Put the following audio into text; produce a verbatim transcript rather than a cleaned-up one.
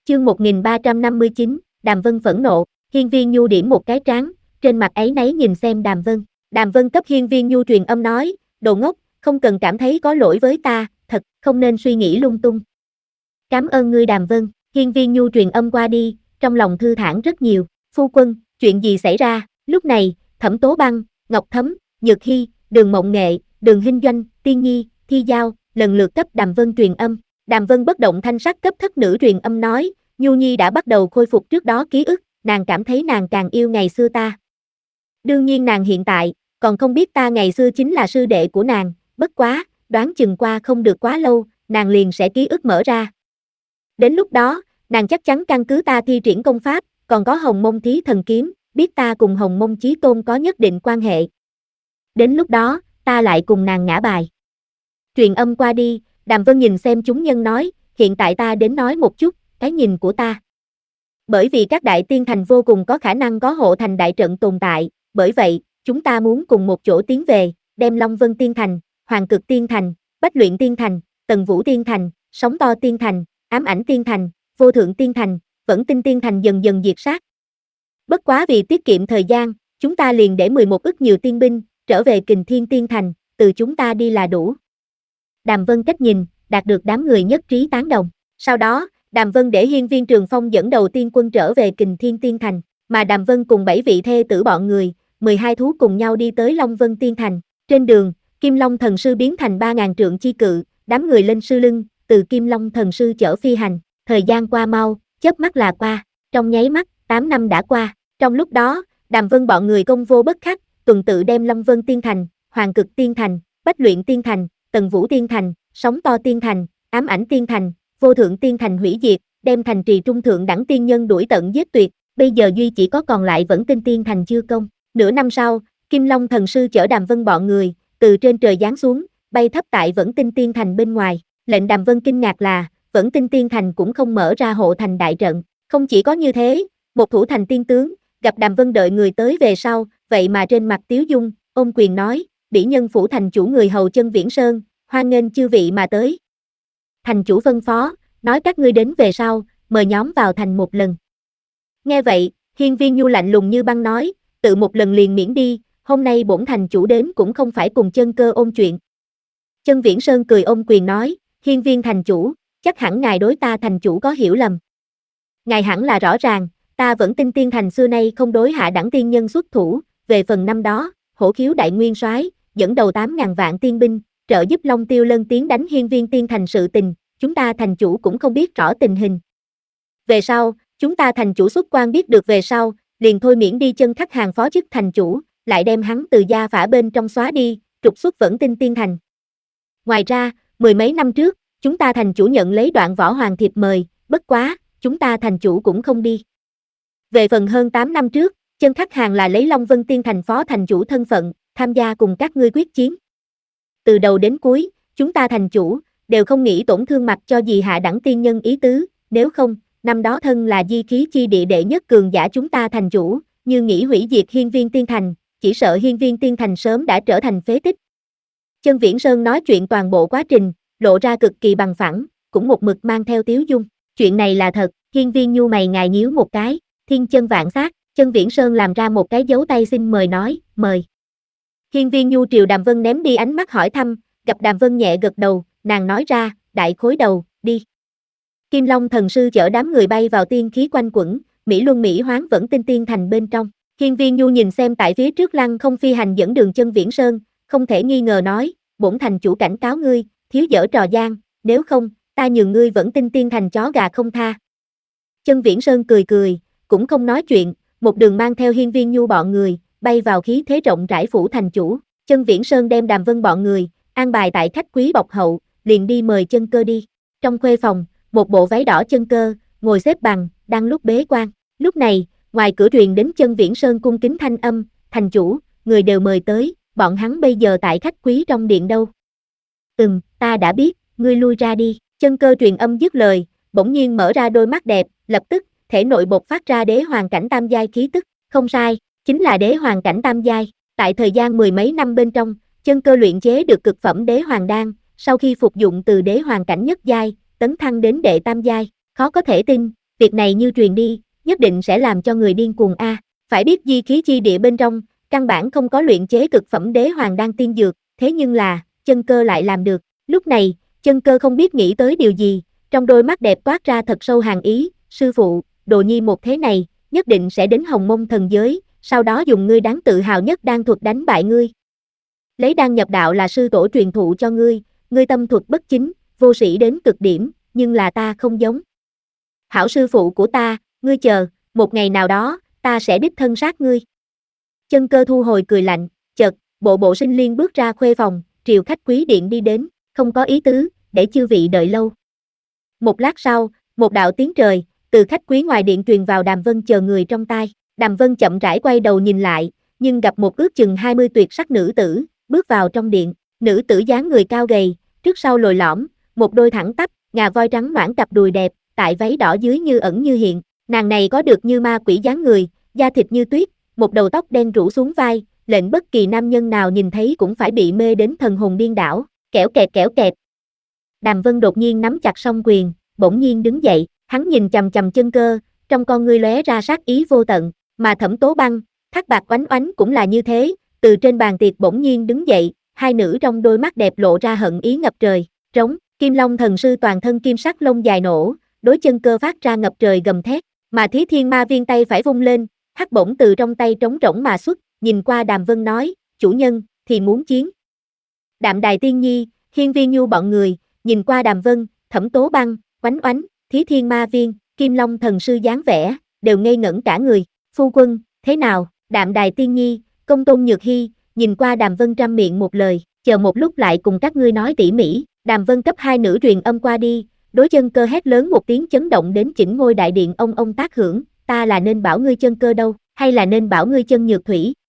Chương một nghìn ba trăm năm mươi chín, Đàm Vân phẫn nộ, Hiên Viên Nhu điểm một cái trán, trên mặt áy náy nhìn xem Đàm Vân. Đàm Vân cấp Hiên Viên Nhu truyền âm nói, đồ ngốc, không cần cảm thấy có lỗi với ta, thật, không nên suy nghĩ lung tung. Cảm ơn ngươi Đàm Vân, Hiên Viên Nhu truyền âm qua đi, trong lòng thư thản rất nhiều. Phu quân, chuyện gì xảy ra? Lúc này, Thẩm Tố Băng, Ngọc Thấm, Nhược Hy, Đường Mộng Nghệ, Đường Hinh Doanh, Tiên Nhi, Thi Giao, lần lượt cấp Đàm Vân truyền âm. Đàm Vân bất động thanh sắc cấp thất nữ truyền âm nói, Nhu Nhi đã bắt đầu khôi phục trước đó ký ức, nàng cảm thấy nàng càng yêu ngày xưa ta. Đương nhiên nàng hiện tại, còn không biết ta ngày xưa chính là sư đệ của nàng, bất quá, đoán chừng qua không được quá lâu, nàng liền sẽ ký ức mở ra. Đến lúc đó, nàng chắc chắn căn cứ ta thi triển công pháp, còn có Hồng Mông Thí Thần Kiếm, biết ta cùng Hồng Mông Chí Tôn có nhất định quan hệ. Đến lúc đó, ta lại cùng nàng ngã bài. Truyền âm qua đi, Đàm Vân nhìn xem chúng nhân nói, hiện tại ta đến nói một chút, cái nhìn của ta. Bởi vì các đại tiên thành vô cùng có khả năng có hộ thành đại trận tồn tại, bởi vậy, chúng ta muốn cùng một chỗ tiến về, đem Long Vân Tiên Thành, Hoàng Cực Tiên Thành, Bách Luyện Tiên Thành, Tần Vũ Tiên Thành, Sóng To Tiên Thành, Ám Ảnh Tiên Thành, Vô Thượng Tiên Thành, Vẫn Tinh Tiên Thành dần dần diệt sát. Bất quá vì tiết kiệm thời gian, chúng ta liền để mười một ức nhiều tiên binh, trở về Kình Thiên Tiên Thành, từ chúng ta đi là đủ. Đàm Vân cách nhìn, đạt được đám người nhất trí tán đồng. Sau đó, Đàm Vân để Hiên Viên Trường Phong dẫn đầu tiên quân trở về Kình Thiên Tiên Thành, mà Đàm Vân cùng bảy vị thê tử bọn người, mười hai thú cùng nhau đi tới Long Vân Tiên Thành. Trên đường, Kim Long Thần Sư biến thành ba ngàn trượng chi cự, đám người lên sư lưng, từ Kim Long Thần Sư chở phi hành. Thời gian qua mau, chớp mắt là qua, trong nháy mắt, tám năm đã qua. Trong lúc đó, Đàm Vân bọn người công vô bất khắc, tuần tự đem Long Vân Tiên Thành, Hoàng Cực Tiên Thành, Bách Luyện Tiên Thành, Tần Vũ Tiên Thành, Sóng To Tiên Thành, Ám Ảnh Tiên Thành, Vô Thượng Tiên Thành hủy diệt, đem thành trì trung thượng đẳng tiên nhân đuổi tận giết tuyệt, bây giờ duy chỉ có còn lại Vẫn Tinh Tiên Thành chưa công. Nửa năm sau, Kim Long Thần Sư chở Đàm Vân bọn người, từ trên trời giáng xuống, bay thấp tại Vẫn Tinh Tiên Thành bên ngoài. Lệnh Đàm Vân kinh ngạc là, Vẫn Tinh Tiên Thành cũng không mở ra hộ thành đại trận. Không chỉ có như thế, một thủ thành tiên tướng, gặp Đàm Vân đợi người tới về sau, vậy mà trên mặt tiếu dung, ôm quyền nói, bỉ nhân phủ thành chủ người hầu Chân Viễn Sơn, hoan nghênh chư vị mà tới. Thành chủ phân phó, nói các ngươi đến về sau, mời nhóm vào thành một lần. Nghe vậy, Hiên Viên Nhu lạnh lùng như băng nói, tự một lần liền miễn đi, hôm nay bổn thành chủ đến cũng không phải cùng Chân Cơ ôn chuyện. Chân Viễn Sơn cười ôm quyền nói, Hiên Viên thành chủ, chắc hẳn ngài đối ta thành chủ có hiểu lầm. Ngài hẳn là rõ ràng, ta Vẫn Tinh Tiên Thành xưa nay không đối hạ đẳng tiên nhân xuất thủ, về phần năm đó, Hổ Khiếu đại nguyên soái dẫn đầu tám ngàn vạn tiên binh, trợ giúp Long Tiêu Lân tiến đánh Hiên Viên Tiên Thành sự tình, chúng ta thành chủ cũng không biết rõ tình hình. Về sau, chúng ta thành chủ xuất quan biết được về sau, liền thôi miễn đi Chân Khắc Hàng phó chức thành chủ, lại đem hắn từ gia phả bên trong xóa đi, trục xuất Vẫn Tinh Tiên Thành. Ngoài ra, mười mấy năm trước, chúng ta thành chủ nhận lấy Đoạn Võ Hoàng thiệp mời, bất quá, chúng ta thành chủ cũng không đi. Về phần hơn tám năm trước, Chân Khắc Hàng là lấy Long Vân Tiên Thành phó thành chủ thân phận, tham gia cùng các ngươi quyết chiến. Từ đầu đến cuối, chúng ta thành chủ, đều không nghĩ tổn thương mặt cho gì hạ đẳng tiên nhân ý tứ, nếu không, năm đó thân là di khí chi địa đệ nhất cường giả chúng ta thành chủ, như nghĩ hủy diệt Hiên Viên Tiên Thành, chỉ sợ Hiên Viên Tiên Thành sớm đã trở thành phế tích. Chân Viễn Sơn nói chuyện toàn bộ quá trình, lộ ra cực kỳ bằng phẳng, cũng một mực mang theo tiếu dung. Chuyện này là thật, Hiên Viên Nhu mày ngài nhíu một cái, thiên chân vạn sát, Chân Viễn Sơn làm ra một cái dấu tay xin mời nói, mời. Hiên Viên Nhu triều Đàm Vân ném đi ánh mắt hỏi thăm, gặp Đàm Vân nhẹ gật đầu, nàng nói ra, đại khối đầu, đi. Kim Long Thần Sư chở đám người bay vào tiên khí quanh quẩn, Mỹ Luân Mỹ Hoán Vẫn Tinh Tiên Thành bên trong. Hiên Viên Nhu nhìn xem tại phía trước lăng không phi hành dẫn đường Chân Viễn Sơn, không thể nghi ngờ nói, bổn thành chủ cảnh cáo ngươi, thiếu dở trò gian, nếu không, ta nhường ngươi Vẫn Tinh Tiên Thành chó gà không tha. Chân Viễn Sơn cười cười, cũng không nói chuyện, một đường mang theo Hiên Viên Nhu bọn người, bay vào khí thế rộng rãi phủ thành chủ. Chân Viễn Sơn đem Đàm Vân bọn người, an bài tại khách quý bọc hậu, liền đi mời Chân Cơ đi. Trong khuê phòng, một bộ váy đỏ Chân Cơ, ngồi xếp bằng, đang lúc bế quan. Lúc này, ngoài cửa truyền đến Chân Viễn Sơn cung kính thanh âm, thành chủ, người đều mời tới, bọn hắn bây giờ tại khách quý trong điện đâu. Ừm, ta đã biết, ngươi lui ra đi. Chân Cơ truyền âm dứt lời, bỗng nhiên mở ra đôi mắt đẹp, lập tức, thể nội bộc phát ra đế hoàng cảnh tam giai khí tức, không sai, chính là đế hoàng cảnh tam giai. Tại thời gian mười mấy năm bên trong, Chân Cơ luyện chế được cực phẩm đế hoàng đan, sau khi phục dụng từ đế hoàng cảnh nhất giai, tấn thăng đến đệ tam giai, khó có thể tin, việc này như truyền đi, nhất định sẽ làm cho người điên cuồng a. Phải biết di khí chi địa bên trong, căn bản không có luyện chế cực phẩm đế hoàng đan tiên dược, thế nhưng là, Chân Cơ lại làm được. Lúc này, Chân Cơ không biết nghĩ tới điều gì, trong đôi mắt đẹp toát ra thật sâu hàn ý, sư phụ, đồ nhi một thế này, nhất định sẽ đến Hồng Mông thần giới, sau đó dùng ngươi đáng tự hào nhất đan thuật đánh bại ngươi. Lấy đan nhập đạo là sư tổ truyền thụ cho ngươi, ngươi tâm thuật bất chính, vô sĩ đến cực điểm, nhưng là ta không giống. Hảo sư phụ của ta, ngươi chờ, một ngày nào đó, ta sẽ đích thân sát ngươi. Chân Cơ thu hồi cười lạnh, chợt, bộ bộ sinh liên bước ra khuê phòng, triều khách quý điện đi đến, không có ý tứ, để chư vị đợi lâu. Một lát sau, một đạo tiếng trời, từ khách quý ngoài điện truyền vào Đàm Vân chờ người trong tai. Đàm Vân chậm rãi quay đầu nhìn lại, nhưng gặp một ước chừng hai mươi tuyệt sắc nữ tử, bước vào trong điện. Nữ tử dáng người cao gầy, trước sau lồi lõm, một đôi thẳng tắp, ngà voi trắng nõn cặp đùi đẹp, tại váy đỏ dưới như ẩn như hiện. Nàng này có được như ma quỷ dáng người, da thịt như tuyết, một đầu tóc đen rủ xuống vai, lệnh bất kỳ nam nhân nào nhìn thấy cũng phải bị mê đến thần hồn điên đảo. Kẻo kẹt kẻo kẹt. Đàm Vân đột nhiên nắm chặt song quyền, bỗng nhiên đứng dậy, hắn nhìn chằm chằm Chân Cơ, trong con ngươi lóe ra sát ý vô tận, mà Thẩm Tố Băng, Thác Bạc Oánh Oánh cũng là như thế, từ trên bàn tiệc bỗng nhiên đứng dậy, hai nữ trong đôi mắt đẹp lộ ra hận ý ngập trời. Trống, Kim Long thần sư toàn thân kim sắc lông dài nổ, đối Chân Cơ phát ra ngập trời gầm thét, mà Thí Thiên Ma Viên tay phải vung lên, hắc bổng từ trong tay trống rỗng mà xuất, nhìn qua Đàm Vân nói, chủ nhân, thì muốn chiến. Đạm Đài Tiên Nhi, Hiên Viên Nhu bọn người, nhìn qua Đàm Vân, Thẩm Tố Băng, Oánh Oánh, Thí Thiên Ma Viên, Kim Long thần sư dáng vẻ, đều ngây ngẩn cả người. Phu quân, thế nào? Đạm Đài Tiên Nhi, Công Tôn Nhược Hy, nhìn qua Đàm Vân trăm miệng một lời, chờ một lúc lại cùng các ngươi nói tỉ mỉ. Đàm Vân cấp hai nữ truyền âm qua đi, đối Chân Cơ hét lớn một tiếng chấn động đến chỉnh ngôi đại điện ông ông tác hưởng, ta là nên bảo ngươi Chân Cơ đâu, hay là nên bảo ngươi Chân Nhược Thủy?